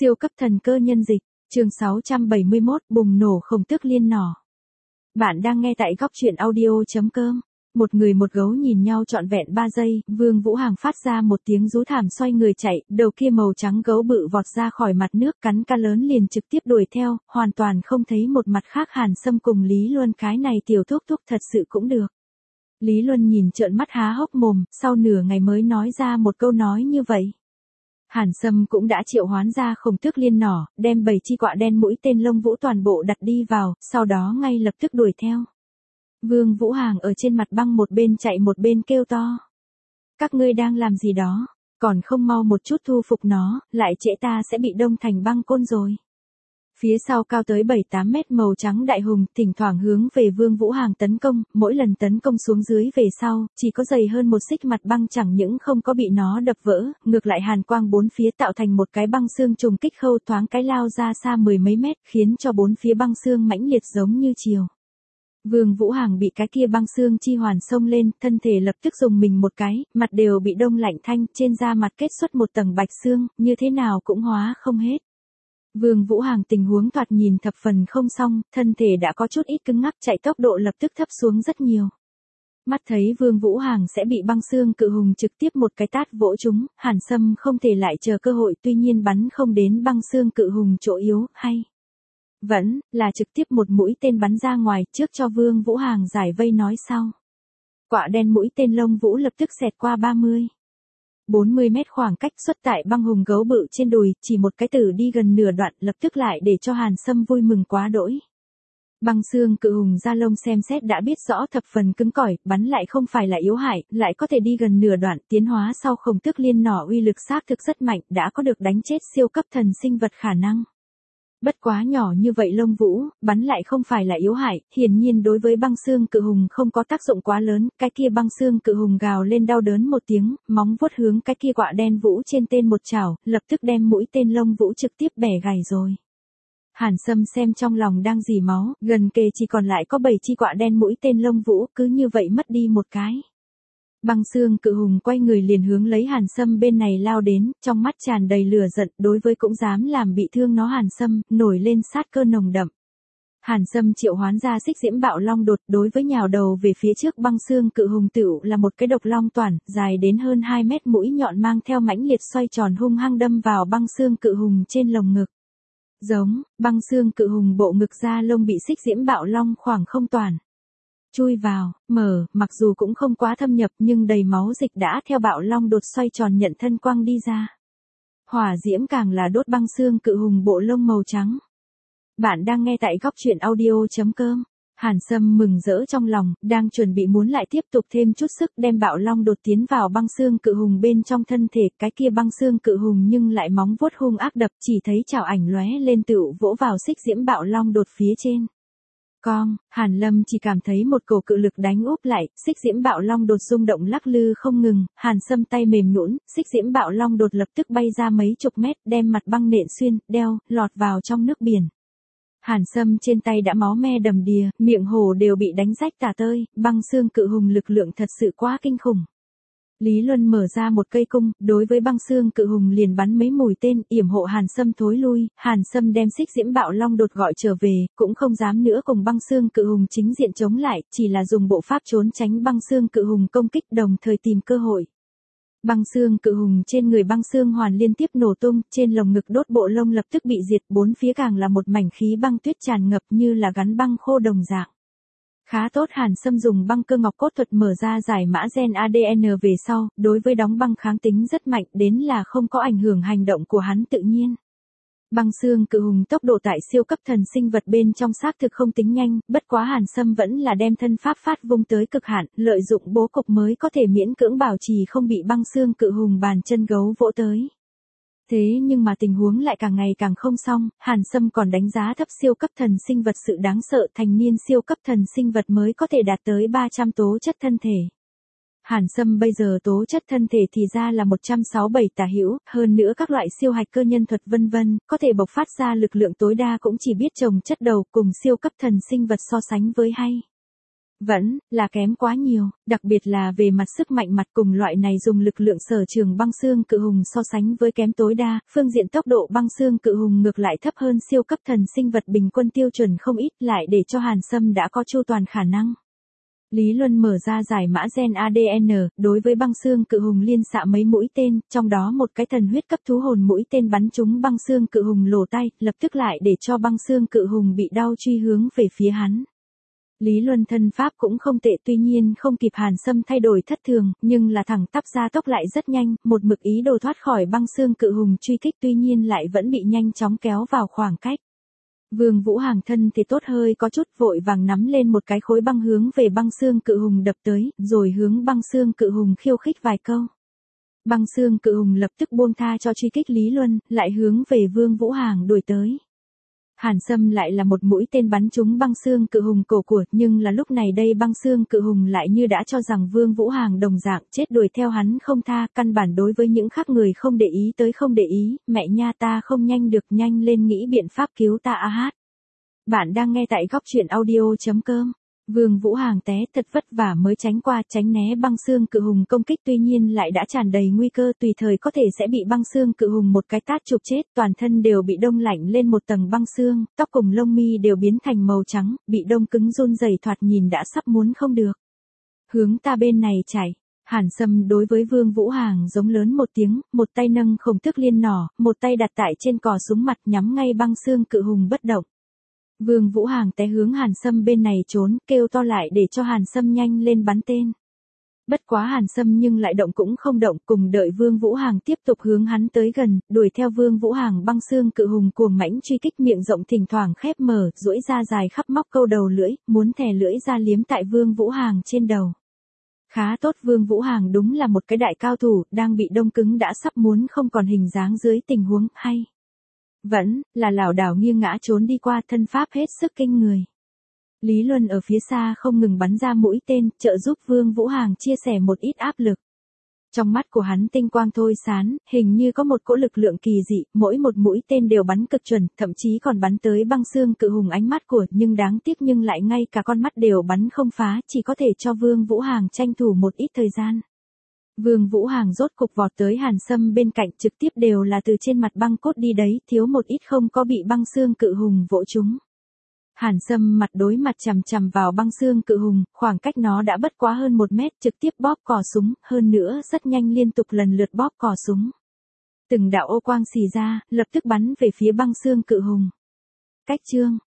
Siêu cấp thần cơ nhân dịch, chương 671, bùng nổ khổng tước liên nỏ. Bạn đang nghe tại góc truyện audio.com. Một người một gấu nhìn nhau trọn vẹn 3 giây, Vương Vũ Hàng phát ra một tiếng rú thảm xoay người chạy, đầu kia màu trắng gấu bự vọt ra khỏi mặt nước cắn ca lớn liền trực tiếp đuổi theo, hoàn toàn không thấy một mặt khác. Hàn Sâm cùng Lý Luân cái này tiểu thúc thúc thật sự cũng được. Lý Luân nhìn trợn mắt há hốc mồm, sau nửa ngày mới nói ra một câu nói như vậy. Hàn Sâm cũng đã triệu hoán ra khổng tước liên nỏ, đem 7 chi quạ đen mũi tên lông vũ toàn bộ đặt đi vào, sau đó ngay lập tức đuổi theo. Vương Vũ Hàng ở trên mặt băng một bên chạy một bên kêu to. Các ngươi đang làm gì đó, còn không mau một chút thu phục nó, lại trễ ta sẽ bị đông thành băng côn rồi. Phía sau cao tới 7-8 mét màu trắng đại hùng, thỉnh thoảng hướng về Vương Vũ Hàng tấn công, mỗi lần tấn công xuống dưới về sau, chỉ có dày hơn một xích mặt băng chẳng những không có bị nó đập vỡ, ngược lại hàn quang bốn phía tạo thành một cái băng xương trùng kích khâu thoáng cái lao ra xa mười mấy mét, khiến cho bốn phía băng xương mãnh liệt giống như chiều. Vương Vũ Hàng bị cái kia băng xương chi hoàn xông lên, thân thể lập tức dùng mình một cái, mặt đều bị đông lạnh thanh, trên da mặt kết xuất một tầng bạch xương, như thế nào cũng hóa không hết. Vương Vũ Hàng tình huống thoạt nhìn thập phần không xong, thân thể đã có chút ít cứng ngắc, chạy tốc độ lập tức thấp xuống rất nhiều. Mắt thấy Vương Vũ Hàng sẽ bị băng xương cự hùng trực tiếp một cái tát vỗ trúng, Hàn Sâm không thể lại chờ cơ hội, tuy nhiên bắn không đến băng xương cự hùng chỗ yếu, hay vẫn là trực tiếp một mũi tên bắn ra ngoài trước cho Vương Vũ Hàng giải vây nói sau. Quạ đen mũi tên lông vũ lập tức xẹt qua 40 mét khoảng cách xuất tại băng hùng gấu bự trên đùi, chỉ một cái tử đi gần nửa đoạn lập tức lại để cho Hàn Sâm vui mừng quá đỗi. Băng xương cự hùng da lông xem xét đã biết rõ thập phần cứng cỏi, bắn lại không phải là yếu hại, lại có thể đi gần nửa đoạn, tiến hóa sau khổng tước liên nỏ uy lực xác thực rất mạnh, đã có được đánh chết siêu cấp thần sinh vật khả năng. Bất quá nhỏ như vậy lông vũ, bắn lại không phải là yếu hại, hiển nhiên đối với băng xương cự hùng không có tác dụng quá lớn, cái kia băng xương cự hùng gào lên đau đớn một tiếng, móng vuốt hướng cái kia quạ đen vũ trên tên một chảo, lập tức đem mũi tên lông vũ trực tiếp bẻ gãy rồi. Hàn Sâm xem trong lòng đang rỉ máu, gần kề chỉ còn lại có 7 chi quạ đen mũi tên lông vũ, cứ như vậy mất đi một cái. Băng xương cự hùng quay người liền hướng lấy Hàn Sâm bên này lao đến, trong mắt tràn đầy lửa giận, đối với cũng dám làm bị thương nó Hàn Sâm, nổi lên sát cơ nồng đậm. Hàn Sâm triệu hoán ra xích diễm bạo long đột, đối với nhào đầu về phía trước băng xương cự hùng tựu là một cái độc long toản, dài đến hơn 2 mét mũi nhọn mang theo mãnh liệt xoay tròn hung hăng đâm vào băng xương cự hùng trên lồng ngực. Giống, băng xương cự hùng bộ ngực da lông bị xích diễm bạo long khoảng không toàn chui vào, mở, mặc dù cũng không quá thâm nhập nhưng đầy máu dịch đã theo bạo long đột xoay tròn nhận thân quang đi ra. Hỏa diễm càng là đốt băng xương cự hùng bộ lông màu trắng. Bạn đang nghe tại góc truyện audio.com. Hàn Sâm mừng rỡ trong lòng, đang chuẩn bị muốn lại tiếp tục thêm chút sức đem bạo long đột tiến vào băng xương cự hùng bên trong thân thể, cái kia băng xương cự hùng nhưng lại móng vuốt hung ác đập, chỉ thấy chảo ảnh lóe lên tựu vỗ vào xích diễm bạo long đột phía trên. Hàn Lâm chỉ cảm thấy một cổ cự lực đánh úp lại, xích diễm bạo long đột rung động lắc lư không ngừng, Hàn Sâm tay mềm nhũn, xích diễm bạo long đột lập tức bay ra mấy chục mét, đem mặt băng nện xuyên, lọt vào trong nước biển. Hàn Sâm trên tay đã máu me đầm đìa, miệng hồ đều bị đánh rách tả tơi, băng xương cự hùng lực lượng thật sự quá kinh khủng. Lý Luân mở ra một cây cung, đối với băng xương cự hùng liền bắn mấy mũi tên, yểm hộ Hàn Sâm thối lui, Hàn Sâm đem xích diễm bạo long đột gọi trở về, cũng không dám nữa cùng băng xương cự hùng chính diện chống lại, chỉ là dùng bộ pháp trốn tránh băng xương cự hùng công kích đồng thời tìm cơ hội. Băng xương cự hùng trên người băng xương hoàn liên tiếp nổ tung, trên lồng ngực đốt bộ lông lập tức bị diệt, bốn phía càng là một mảnh khí băng tuyết tràn ngập như là gắn băng khô đồng dạng. Khá tốt Hàn Sâm dùng băng cơ ngọc cốt thuật mở ra giải mã gen ADN về sau, đối với đóng băng kháng tính rất mạnh đến là không có ảnh hưởng hành động của hắn tự nhiên. Băng xương cự hùng tốc độ tại siêu cấp thần sinh vật bên trong xác thực không tính nhanh, bất quá Hàn Sâm vẫn là đem thân pháp phát vung tới cực hạn, lợi dụng bố cục mới có thể miễn cưỡng bảo trì không bị băng xương cự hùng bàn chân gấu vỗ tới. Thế nhưng mà tình huống lại càng ngày càng không xong, Hàn Sâm còn đánh giá thấp siêu cấp thần sinh vật sự đáng sợ, thành niên siêu cấp thần sinh vật mới có thể đạt tới 300 tố chất thân thể. Hàn Sâm bây giờ tố chất thân thể thì ra là 167 tả hữu, hơn nữa các loại siêu hạch cơ nhân thuật vân vân, có thể bộc phát ra lực lượng tối đa cũng chỉ biết trồng chất đầu, cùng siêu cấp thần sinh vật so sánh với hay Vẫn là kém quá nhiều, đặc biệt là về mặt sức mạnh mặt cùng loại này dùng lực lượng sở trường băng xương cự hùng so sánh với kém tối đa, phương diện tốc độ băng xương cự hùng ngược lại thấp hơn siêu cấp thần sinh vật bình quân tiêu chuẩn không ít lại để cho Hàn Sâm đã có chu toàn khả năng. Lý Luân mở ra giải mã gen ADN, đối với băng xương cự hùng liên xạ mấy mũi tên, trong đó một cái thần huyết cấp thú hồn mũi tên bắn trúng băng xương cự hùng lổ tay, lập tức lại để cho băng xương cự hùng bị đau truy hướng về phía hắn. Lý Luân thân pháp cũng không tệ tuy nhiên không kịp Hàn Sâm thay đổi thất thường, nhưng là thẳng tắp ra tốc lại rất nhanh, một mực ý đồ thoát khỏi băng xương cự hùng truy kích tuy nhiên lại vẫn bị nhanh chóng kéo vào khoảng cách. Vương Vũ Hàng thân thì tốt hơi có chút vội vàng nắm lên một cái khối băng hướng về băng xương cự hùng đập tới, rồi hướng băng xương cự hùng khiêu khích vài câu. Băng xương cự hùng lập tức buông tha cho truy kích Lý Luân, lại hướng về Vương Vũ Hàng đuổi tới. Hàn Sâm lại là một mũi tên bắn trúng băng xương cự hùng cổ của, nhưng là lúc này đây băng xương cự hùng lại như đã cho rằng Vương Vũ Hàng đồng dạng chết đuổi theo hắn không tha, căn bản đối với những khác người không để ý tới không để ý, mẹ nha ta không nhanh được nhanh lên nghĩ biện pháp cứu ta a hát. Bạn đang nghe tại góc truyện audio.com. Vương Vũ Hàng té thật vất vả mới tránh qua tránh né băng xương cự hùng công kích tuy nhiên lại đã tràn đầy nguy cơ tùy thời có thể sẽ bị băng xương cự hùng một cái tát chụp chết toàn thân đều bị đông lạnh lên một tầng băng xương, tóc cùng lông mi đều biến thành màu trắng, bị đông cứng run rẩy thoạt nhìn đã sắp muốn không được. Hướng ta bên này chạy. Hàn Sâm đối với Vương Vũ Hàng giống lớn một tiếng, một tay nâng khổng tước liên nỏ, một tay đặt tại trên cò súng mặt nhắm ngay băng xương cự hùng bất động. Vương Vũ Hàng té hướng Hàn Sâm bên này trốn, kêu to lại để cho Hàn Sâm nhanh lên bắn tên. Bất quá Hàn Sâm nhưng lại động cũng không động, cùng đợi Vương Vũ Hàng tiếp tục hướng hắn tới gần, đuổi theo Vương Vũ Hàng băng xương cự hùng cuồng mãnh truy kích miệng rộng thỉnh thoảng khép mở, duỗi ra dài khắp móc câu đầu lưỡi, muốn thè lưỡi ra liếm tại Vương Vũ Hàng trên đầu. Khá tốt Vương Vũ Hàng đúng là một cái đại cao thủ, đang bị đông cứng đã sắp muốn không còn hình dáng dưới tình huống hay. Vẫn là lảo đảo nghiêng ngã trốn đi qua thân pháp hết sức kinh người. Lý Luân ở phía xa không ngừng bắn ra mũi tên, trợ giúp Vương Vũ Hàng chia sẻ một ít áp lực. Trong mắt của hắn tinh quang thôi sán, hình như có một cỗ lực lượng kỳ dị, mỗi một mũi tên đều bắn cực chuẩn, thậm chí còn bắn tới băng xương cự hùng ánh mắt của, nhưng đáng tiếc nhưng lại ngay cả con mắt đều bắn không phá, chỉ có thể cho Vương Vũ Hàng tranh thủ một ít thời gian. Vương Vũ Hàng rốt cục vọt tới Hàn Sâm bên cạnh trực tiếp đều là từ trên mặt băng cốt đi đấy, thiếu một ít không có bị băng xương cự hùng vỗ trúng. Hàn Sâm mặt đối mặt chằm chằm vào băng xương cự hùng, khoảng cách nó đã bất quá hơn 1 mét trực tiếp bóp cò súng, hơn nữa rất nhanh liên tục lần lượt bóp cò súng. Từng đạo ô quang xì ra, lập tức bắn về phía băng xương cự hùng. Cách chương